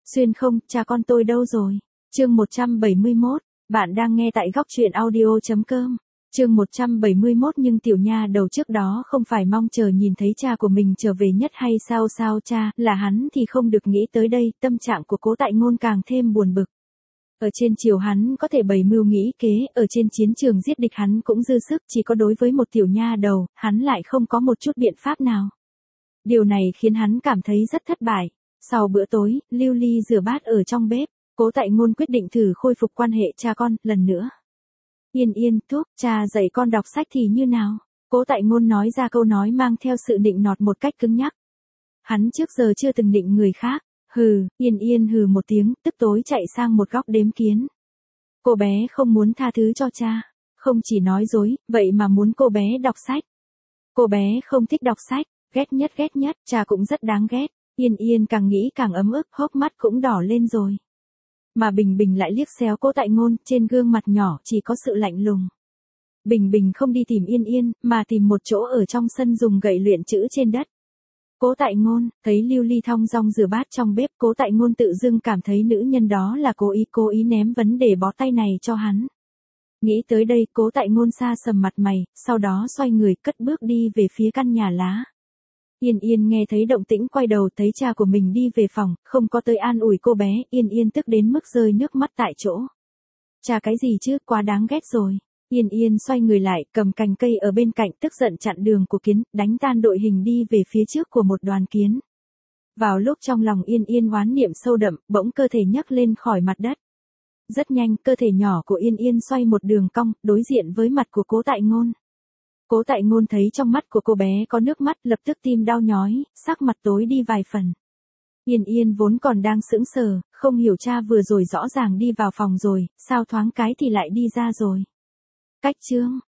Xuyên không, cha con tôi đâu rồi? Chương 171, bạn đang nghe tại góc truyện audio.com. Chương 171 nhưng tiểu nha đầu trước đó không phải mong chờ nhìn thấy cha của mình trở về nhất hay sao cha, là hắn thì không được nghĩ tới đây, tâm trạng của Cố Tại Ngôn càng thêm buồn bực. Ở trên triều hắn có thể bày mưu nghĩ kế, ở trên chiến trường giết địch hắn cũng dư sức, chỉ có đối với một tiểu nha đầu, hắn lại không có một chút biện pháp nào. Điều này khiến hắn cảm thấy rất thất bại. Sau bữa tối, Lưu Ly rửa bát ở trong bếp, Cố Tại Ngôn quyết định thử khôi phục quan hệ cha con, lần nữa. Yên, thúc, cha dạy con đọc sách thì như nào? Cố Tại Ngôn nói ra câu nói mang theo sự nịnh nọt một cách cứng nhắc. Hắn trước giờ chưa từng định người khác. Yên hừ một tiếng, tức tối chạy sang một góc đếm kiến. Cô bé không muốn tha thứ cho cha, không chỉ nói dối, vậy mà muốn cô bé đọc sách. Cô bé không thích đọc sách, ghét nhất, cha cũng rất đáng ghét. Yên càng nghĩ càng ấm ức, hốc mắt cũng đỏ lên rồi. Mà Bình lại liếc xéo Cố Tại Ngôn, trên gương mặt nhỏ chỉ có sự lạnh lùng. Bình không đi tìm Yên, mà tìm một chỗ ở trong sân dùng gậy luyện chữ trên đất. Cố Tại Ngôn, thấy Lưu Ly thong dong rửa bát trong bếp, Cố Tại Ngôn tự dưng cảm thấy nữ nhân đó là cố ý ném vấn đề bó tay này cho hắn. Nghĩ tới đây, Cố Tại Ngôn xa sầm mặt mày, sau đó xoay người cất bước đi về phía căn nhà lá. Yên nghe thấy động tĩnh quay đầu thấy cha của mình đi về phòng, không có tới an ủi cô bé, Yên tức đến mức rơi nước mắt tại chỗ. Cha cái gì chứ, quá đáng ghét rồi. Yên xoay người lại, cầm cành cây ở bên cạnh, tức giận chặn đường của kiến, đánh tan đội hình đi về phía trước của một đoàn kiến. Vào lúc trong lòng Yên oán niệm sâu đậm, bỗng cơ thể nhấc lên khỏi mặt đất. Rất nhanh, cơ thể nhỏ của Yên xoay một đường cong, đối diện với mặt của Cố Tại Ngôn. Cố Tại Ngôn thấy trong mắt của cô bé có nước mắt, lập tức tim đau nhói, sắc mặt tối đi vài phần. Yên vốn còn đang sững sờ, không hiểu cha vừa rồi rõ ràng đi vào phòng rồi, sao thoáng cái thì lại đi ra rồi. Cách chương,